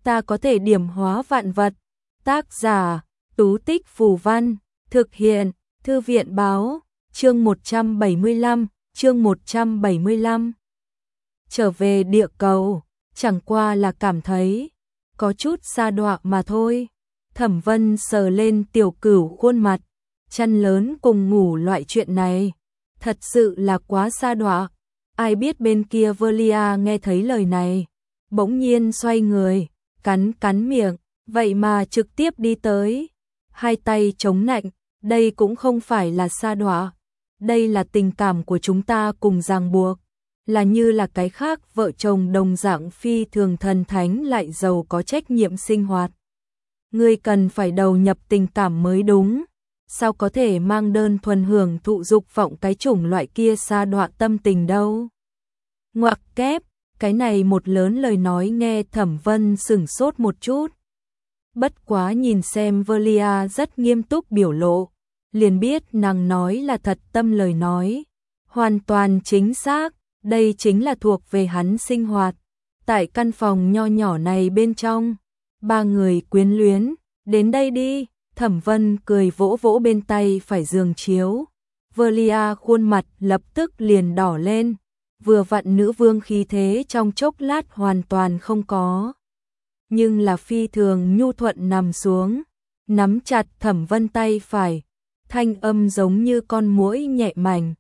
ta có thể điểm hóa vạn vật. Tác giả, Tú Tích Phù Văn, thực hiện, Thư viện Báo, chương 175, chương 175. Trở về địa cầu, chẳng qua là cảm thấy có chút sa đọa mà thôi. Thẩm Vân sờ lên Tiểu Cửu khuôn mặt, chăn lớn cùng ngủ loại chuyện này, thật sự là quá sa đọa. Ai biết bên kia Velia nghe thấy lời này, bỗng nhiên xoay người, cắn miệng, vậy mà trực tiếp đi tới, hai tay chống nạnh, đây cũng không phải là sa đọa, đây là tình cảm của chúng ta cùng ràng buộc, là như là cái khác vợ chồng đồng dạng phi thường thần thánh lại giàu có trách nhiệm sinh hoạt. Ngươi cần phải đầu nhập tình cảm mới đúng, sao có thể mang đơn thuần hưởng thụ dục vọng cái chủng loại kia sa đọa tâm tình đâu. Ngoặc kép, cái này một lớn lời nói nghe Thẩm Vân sửng sốt một chút. Bất quá nhìn xem Velia rất nghiêm túc biểu lộ, liền biết nàng nói là thật tâm lời nói. Hoàn toàn chính xác, đây chính là thuộc về hắn sinh hoạt. Tại căn phòng nho nhỏ này bên trong, ba người quyến luyến, đến đây đi. Thẩm Vân cười vỗ vỗ bên tay phải giường chiếu. Velia khuôn mặt lập tức liền đỏ lên, vừa vặn nữ vương khí thế trong chốc lát hoàn toàn không có. Nhưng là phi thường nhu thuận nằm xuống, nắm chặt Thẩm Vân tay phải, thanh âm giống như con muỗi nhẹ mảnh.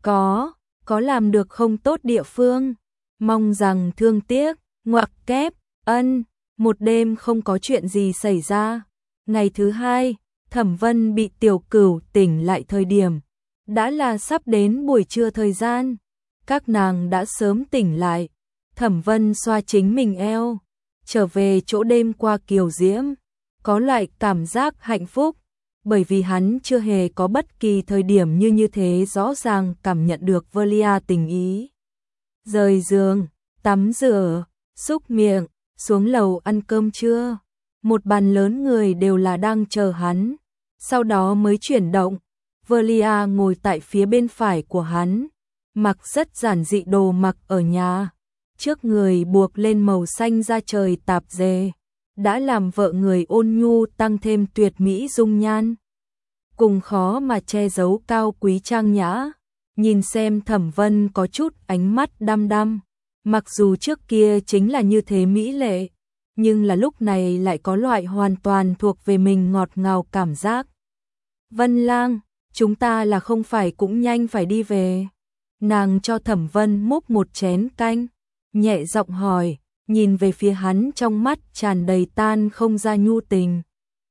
Có làm được không tốt địa phương, mong rằng thương tiếc. Ngoặc kép, một đêm không có chuyện gì xảy ra. Ngày thứ hai, Thẩm Vân bị Tiểu Cửu tỉnh lại thời điểm, đã là sắp đến buổi trưa thời gian. Các nàng đã sớm tỉnh lại. Thẩm Vân xoa chính mình eo, trở về chỗ đêm qua kiều diễm, có loại cảm giác hạnh phúc, bởi vì hắn chưa hề có bất kỳ thời điểm như thế rõ ràng cảm nhận được Velia tình ý. Rời giường, tắm rửa, xúc miệng, xuống lầu ăn cơm trưa. Một bàn lớn người đều là đang chờ hắn, sau đó mới chuyển động. Velia ngồi tại phía bên phải của hắn, mặc rất giản dị đồ mặc ở nhà, trước người buộc lên màu xanh da trời tạp dề, đã làm vợ người ôn nhu tăng thêm tuyệt mỹ dung nhan, cùng khó mà che giấu cao quý trang nhã. Nhìn xem Thẩm Vân có chút ánh mắt đăm đăm, mặc dù trước kia chính là như thế mỹ lệ, nhưng là lúc này lại có loại hoàn toàn thuộc về mình ngọt ngào cảm giác. Vân Lang, chúng ta là không phải cũng nhanh phải đi về? Nàng cho Thẩm Vân múc một chén canh, nhẹ giọng hỏi, nhìn về phía hắn trong mắt tràn đầy tan không ra nhu tình.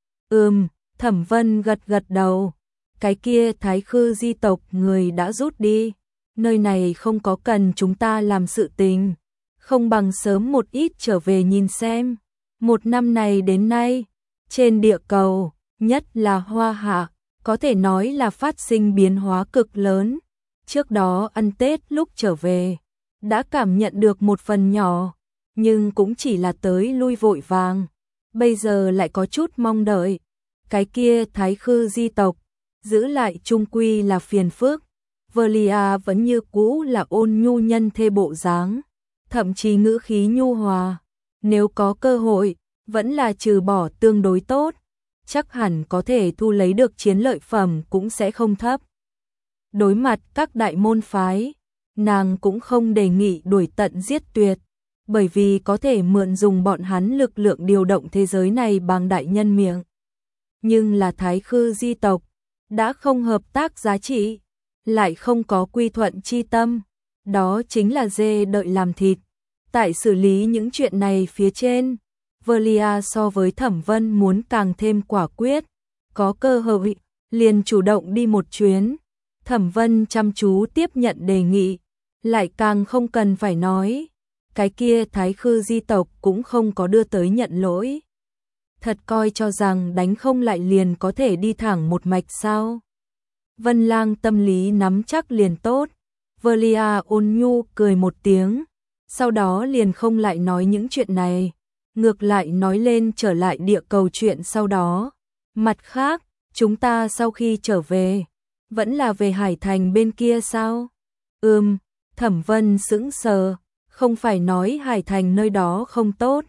Thẩm Vân gật đầu, cái kia Thái Khư di tộc người đã rút đi, nơi này không có cần chúng ta làm sự tình, không bằng sớm một ít trở về nhìn xem. Một năm này đến nay, trên địa cầu, nhất là Hoa Hạ, có thể nói là phát sinh biến hóa cực lớn. Trước đó ăn Tết lúc trở về, đã cảm nhận được một phần nhỏ, nhưng cũng chỉ là tới lui vội vàng. Bây giờ lại có chút mong đợi. Cái kia Thái Khư di tộc, giữ lại chung quy là phiền phức. Velia vẫn như cũ là ôn nhu nhân thê bộ dáng, thậm chí ngữ khí nhu hòa. Nếu có cơ hội, vẫn là trừ bỏ tương đối tốt, chắc hẳn có thể thu lấy được chiến lợi phẩm cũng sẽ không thấp. Đối mặt các đại môn phái, nàng cũng không đề nghị đuổi tận giết tuyệt, bởi vì có thể mượn dùng bọn hắn lực lượng điều động thế giới này bằng đại nhân miệng. Nhưng là Thái Khư di tộc, đã không hợp tác giá trị, lại không có quy thuận chi tâm, đó chính là dê đợi làm thịt. Tại xử lý những chuyện này phía trên, Velia so với Thẩm Vân muốn càng thêm quả quyết, có cơ hội, liền chủ động đi một chuyến. Thẩm Vân chăm chú tiếp nhận đề nghị, lại càng không cần phải nói, cái kia Thái Khư di tộc cũng không có đưa tới nhận lỗi. Thật coi cho rằng đánh không lại liền có thể đi thẳng một mạch sao? Vân Lang tâm lý nắm chắc liền tốt. Velia ôn nhu cười một tiếng, sau đó liền không lại nói những chuyện này, ngược lại nói lên trở lại địa cầu chuyện sau đó. Mặt khác, chúng ta sau khi trở về, vẫn là về Hải Thành bên kia sao? Thẩm Vân sững sờ, không phải nói Hải Thành nơi đó không tốt,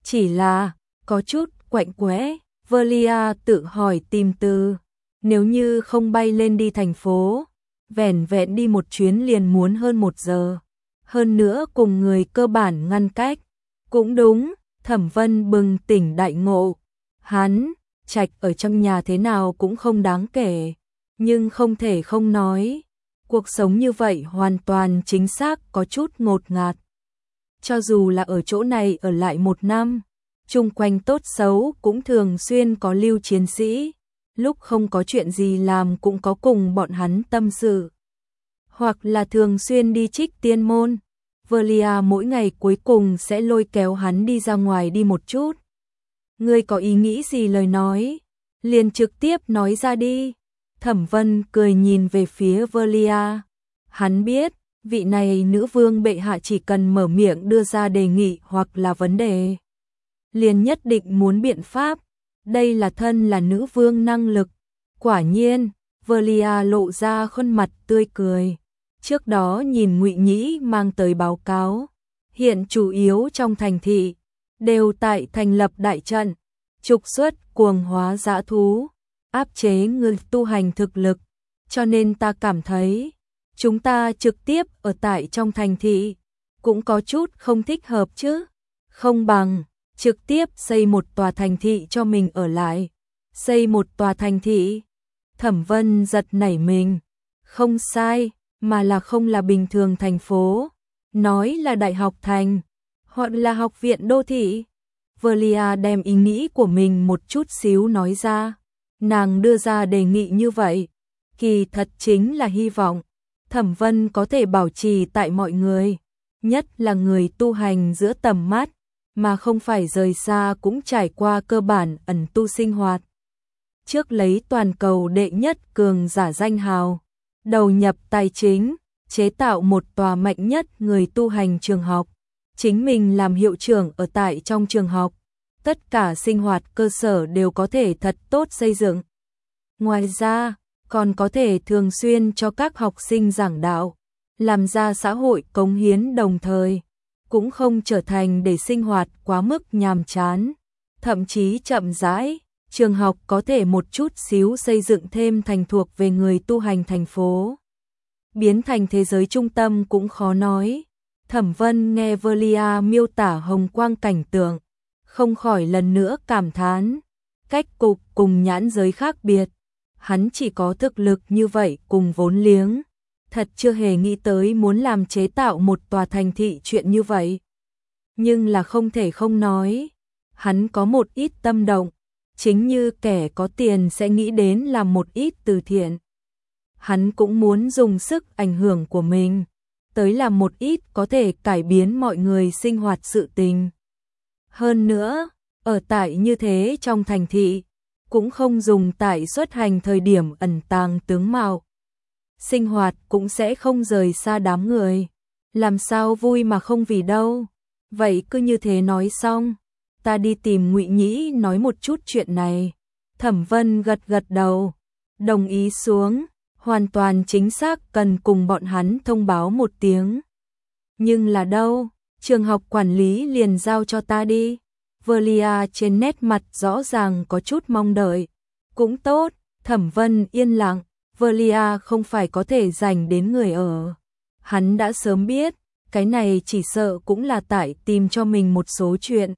chỉ là có chút quạnh quẽ. Valia tự hỏi tìm từ, nếu như không bay lên đi thành phố, vẻn vẹn đi một chuyến liền muốn hơn 1 giờ. Hơn nữa cùng người cơ bản ngăn cách. Cũng đúng, Thẩm Vân bừng tỉnh đại ngộ. Hắn, Trạch ở trong nhà thế nào cũng không đáng kể, nhưng không thể không nói. Cuộc sống như vậy hoàn toàn chính xác có chút ngột ngạt. Cho dù là ở chỗ này ở lại 1 năm, chung quanh tốt xấu cũng thường xuyên có lưu chiến sĩ, lúc không có chuyện gì làm cũng có cùng bọn hắn tâm sự. Hoặc là thường xuyên đi Trích Tiên Môn. Valia mỗi ngày cuối cùng sẽ lôi kéo hắn đi ra ngoài đi một chút. Ngươi có ý nghĩ gì lời nói, liền trực tiếp nói ra đi. Thẩm Vân cười nhìn về phía Valia. Hắn biết, vị này nữ vương bệ hạ chỉ cần mở miệng đưa ra đề nghị hoặc là vấn đề, liền nhất định muốn biện pháp. Đây là thân là nữ vương năng lực. Quả nhiên, Valia lộ ra khuôn mặt tươi cười. Trước đó nhìn Ngụy Nhĩ mang tới báo cáo, hiện chủ yếu trong thành thị đều tại thành lập đại trận, trục xuất cuồng hóa dã thú, áp chế người tu hành thực lực, cho nên ta cảm thấy chúng ta trực tiếp ở tại trong thành thị cũng có chút không thích hợp chứ, không bằng trực tiếp xây một tòa thành thị cho mình ở lại. Xây một tòa thành thị? Thẩm Vân giật nảy mình. Không sai, mà là không là bình thường thành phố, nói là đại học thành, hoặc là học viện đô thị. Valia đem ý nghĩ của mình một chút xíu nói ra. Nàng đưa ra đề nghị như vậy, kỳ thật chính là hy vọng Thẩm Vân có thể bảo trì tại mọi người, nhất là người tu hành giữa tầm mắt, mà không phải rời xa cũng trải qua cơ bản ẩn tu sinh hoạt. Trước lấy toàn cầu đệ nhất cường giả danh hào, đầu nhập tài chính, chế tạo một tòa mạnh nhất người tu hành trường học, chính mình làm hiệu trưởng ở tại trong trường học, tất cả sinh hoạt cơ sở đều có thể thật tốt xây dựng. Ngoài ra, còn có thể thường xuyên cho các học sinh giảng đạo, làm ra xã hội cống hiến đồng thời, cũng không trở thành để sinh hoạt quá mức nhàm chán, thậm chí chậm rãi. Trường học có thể một chút xíu xây dựng thêm thành thuộc về người tu hành thành phố. Biến thành thế giới trung tâm cũng khó nói. Thẩm Vân nghe Valia miêu tả hồng quang cảnh tượng, không khỏi lần nữa cảm thán. Cách cục cùng nhãn giới khác biệt. Hắn chỉ có thực lực như vậy cùng vốn liếng. Thật chưa hề nghĩ tới muốn làm chế tạo một tòa thành thị chuyện như vậy. Nhưng là không thể không nói. Hắn có một ít tâm động. Chính như kẻ có tiền sẽ nghĩ đến làm một ít từ thiện. Hắn cũng muốn dùng sức ảnh hưởng của mình, tới làm một ít có thể cải biến mọi người sinh hoạt sự tình. Hơn nữa, ở tại như thế trong thành thị, cũng không dùng tại xuất hành thời điểm ẩn tàng tướng mạo. Sinh hoạt cũng sẽ không rời xa đám người. Làm sao vui mà không vì đâu. Vậy cứ như thế nói xong. Ta đi tìm Ngụy Nhĩ nói một chút chuyện này. Thẩm Vân gật gật đầu, đồng ý xuống, hoàn toàn chính xác cần cùng bọn hắn thông báo một tiếng. Nhưng là đâu, trường học quản lý liền giao cho ta đi. Valia trên nét mặt rõ ràng có chút mong đợi. Cũng tốt, Thẩm Vân yên lặng, Valia không phải có thể dành đến người ở. Hắn đã sớm biết, cái này chỉ sợ cũng là tại tìm cho mình một số chuyện.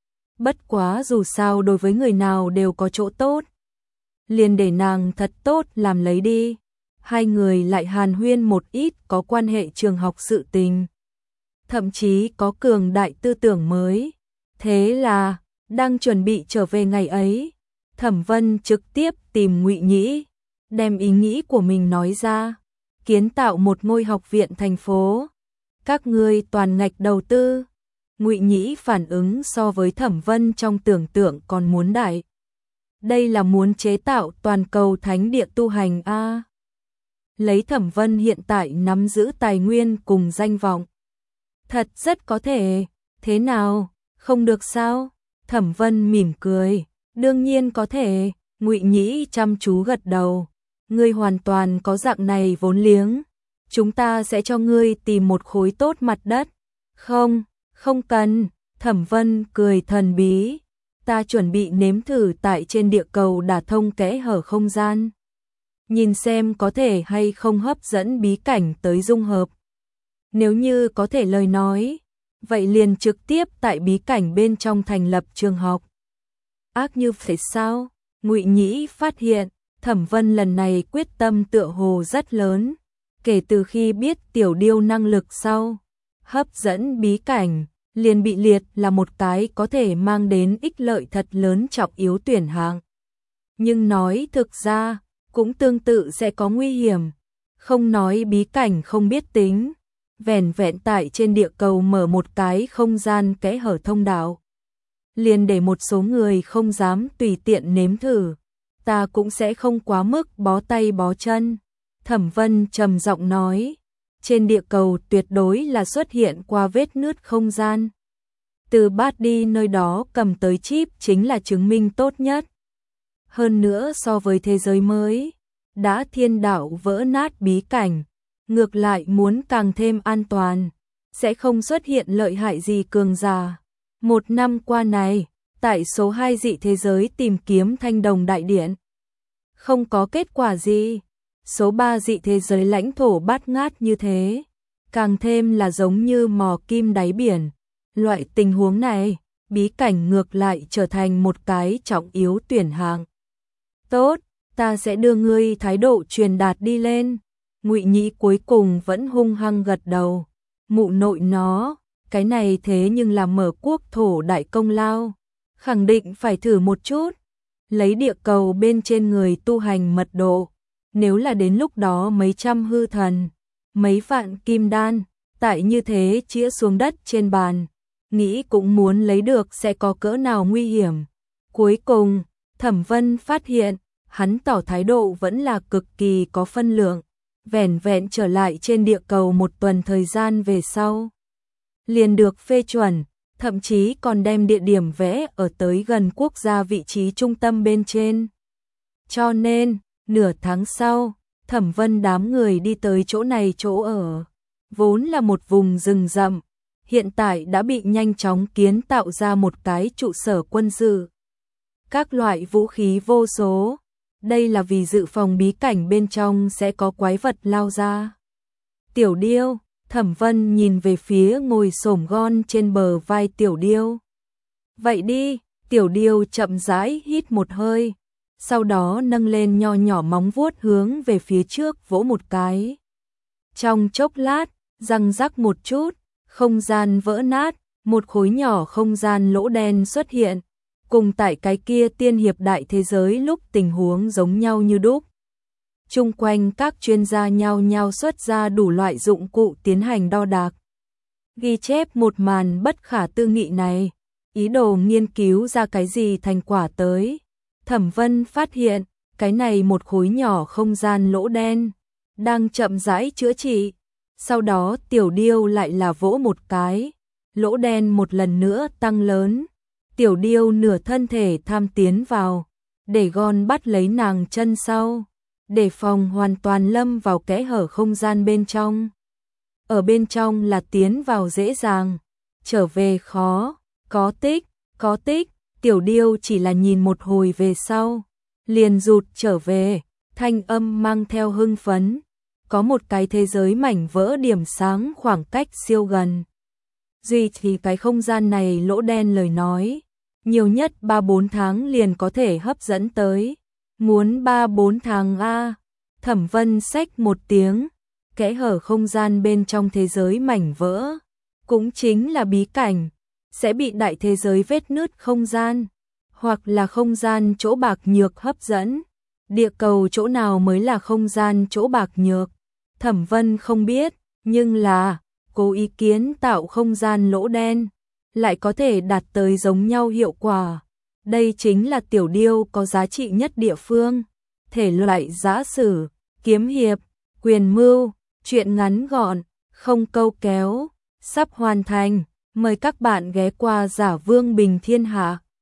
Bất quá dù sao đối với người nào đều có chỗ tốt. Liền để nàng thật tốt làm lấy đi. Hai người lại hàn huyên một ít có quan hệ trường học sự tình. Thậm chí có cường đại tư tưởng mới. Thế là, đang chuẩn bị trở về ngày ấy, Thẩm Vân trực tiếp tìm Ngụy Nhĩ, đem ý nghĩ của mình nói ra. Kiến tạo một ngôi học viện thành phố. Các ngươi toàn ngạch đầu tư. Ngụy Nhĩ phản ứng so với Thẩm Vân trong tưởng tượng còn muốn đại. Đây là muốn chế tạo toàn cầu thánh địa tu hành a. Lấy Thẩm Vân hiện tại nắm giữ tài nguyên cùng danh vọng. Thật rất có thể, thế nào, không được sao? Thẩm Vân mỉm cười, đương nhiên có thể, Ngụy Nhĩ chăm chú gật đầu. Ngươi hoàn toàn có dạng này vốn liếng. Chúng ta sẽ cho ngươi tìm một khối tốt mặt đất. Không cần, Thẩm Vân cười thần bí, ta chuẩn bị nếm thử tại trên địa cầu đả thông kẽ hở không gian. Nhìn xem có thể hay không hấp dẫn bí cảnh tới dung hợp. Nếu như có thể lời nói, vậy liền trực tiếp tại bí cảnh bên trong thành lập trường học. Ác như phải sao? Ngụy Nhĩ phát hiện, Thẩm Vân lần này quyết tâm tựa hồ rất lớn. Kể từ khi biết tiểu điêu năng lực sau, hấp dẫn bí cảnh, liền bị liệt là một cái có thể mang đến ích lợi thật lớn trọng yếu tuyển hạng. Nhưng nói thực ra, cũng tương tự sẽ có nguy hiểm. Không nói bí cảnh không biết tính, vẻn vẹn tại trên địa cầu mở một cái không gian kẽ hở thông đạo. Liền để một số người không dám tùy tiện nếm thử, ta cũng sẽ không quá mức bó tay bó chân. Thẩm Vân trầm giọng nói, trên địa cầu tuyệt đối là xuất hiện qua vết nứt không gian. Từ bát đi nơi đó cầm tới chip chính là chứng minh tốt nhất. Hơn nữa so với thế giới mới, đã thiên đạo vỡ nát bí cảnh, ngược lại muốn càng thêm an toàn, sẽ không xuất hiện lợi hại gì cường giả. Một năm qua này, tại số 2 dị thế giới tìm kiếm thanh đồng đại điện, không có kết quả gì. Số 3 dị thế giới lãnh thổ bát ngát như thế, càng thêm là giống như mò kim đáy biển. Loại tình huống này, bí cảnh ngược lại trở thành một cái trọng yếu tuyển hạng. Tốt, ta sẽ đưa ngươi thái độ truyền đạt đi lên. Ngụy Nhĩ cuối cùng vẫn hung hăng gật đầu. Mụ nội nó, cái này thế nhưng là mở quốc thổ đại công lao, khẳng định phải thử một chút. Lấy địa cầu bên trên người tu hành mật độ, nếu là đến lúc đó mấy trăm hư thần, mấy vạn kim đan, tại như thế chĩa xuống đất trên bàn, nghĩ cũng muốn lấy được sẽ có cỡ nào nguy hiểm. Cuối cùng, Thẩm Vân phát hiện, hắn tỏ thái độ vẫn là cực kỳ có phân lượng, vẻn vẹn trở lại trên địa cầu một tuần thời gian về sau. Liền được phê chuẩn, thậm chí còn đem địa điểm vẽ ở tới gần quốc gia vị trí trung tâm bên trên. Cho nên, nửa tháng sau, Thẩm Vân đám người đi tới chỗ này chỗ ở. Vốn là một vùng rừng rậm, hiện tại đã bị nhanh chóng kiến tạo ra một cái trụ sở quân sự. Các loại vũ khí vô số, đây là vì dự phòng bí cảnh bên trong sẽ có quái vật lao ra. Tiểu Điêu, Thẩm Vân nhìn về phía ngồi xổm gon trên bờ vai Tiểu Điêu. Vậy đi, Tiểu Điêu chậm rãi hít một hơi, sau đó nâng lên nho nhỏ móng vuốt hướng về phía trước vỗ một cái. Trong chốc lát, răng rắc một chút, không gian vỡ nát, một khối nhỏ không gian lỗ đen xuất hiện, cùng tại cái kia tiên hiệp đại thế giới lúc tình huống giống nhau như đúc. Chung quanh các chuyên gia nhao nhao xuất ra đủ loại dụng cụ tiến hành đo đạc. Ghi chép một màn bất khả tư nghị này, ý đồ nghiên cứu ra cái gì thành quả tới. Thẩm Vân phát hiện, cái này một khối nhỏ không gian lỗ đen, đang chậm rãi chữa trị. Sau đó Tiểu Điêu lại là vỗ một cái, lỗ đen một lần nữa tăng lớn. Tiểu Điêu nửa thân thể tham tiến vào, để gon bắt lấy nàng chân sau, để phòng hoàn toàn lâm vào kẽ hở không gian bên trong. Ở bên trong là tiến vào dễ dàng, trở về khó, có tích, Tiểu Điêu chỉ là nhìn một hồi về sau, liền rụt trở về, thanh âm mang theo hưng phấn. Có một cái thế giới mảnh vỡ điểm sáng khoảng cách siêu gần. Duy thì cái không gian này lỗ đen lời nói, nhiều nhất 3-4 tháng liền có thể hấp dẫn tới. Muốn 3-4 tháng a? Thẩm Vân xách một tiếng, kẽ hở không gian bên trong thế giới mảnh vỡ, cũng chính là bí cảnh, sẽ bị đại thế giới vết nứt không gian, hoặc là không gian chỗ bạc nhược hấp dẫn. Địa cầu chỗ nào mới là không gian chỗ bạc nhược? Thẩm Vân không biết, nhưng là cố ý kiến tạo không gian lỗ đen, lại có thể đạt tới giống nhau hiệu quả. Đây chính là Tiểu Điêu có giá trị nhất địa phương. Thể loại giả sử, kiếm hiệp, quyền mưu, truyện ngắn gọn, không câu kéo, sắp hoàn thành. Mời các bạn ghé qua Giả Vương Bình Thiên Hạ.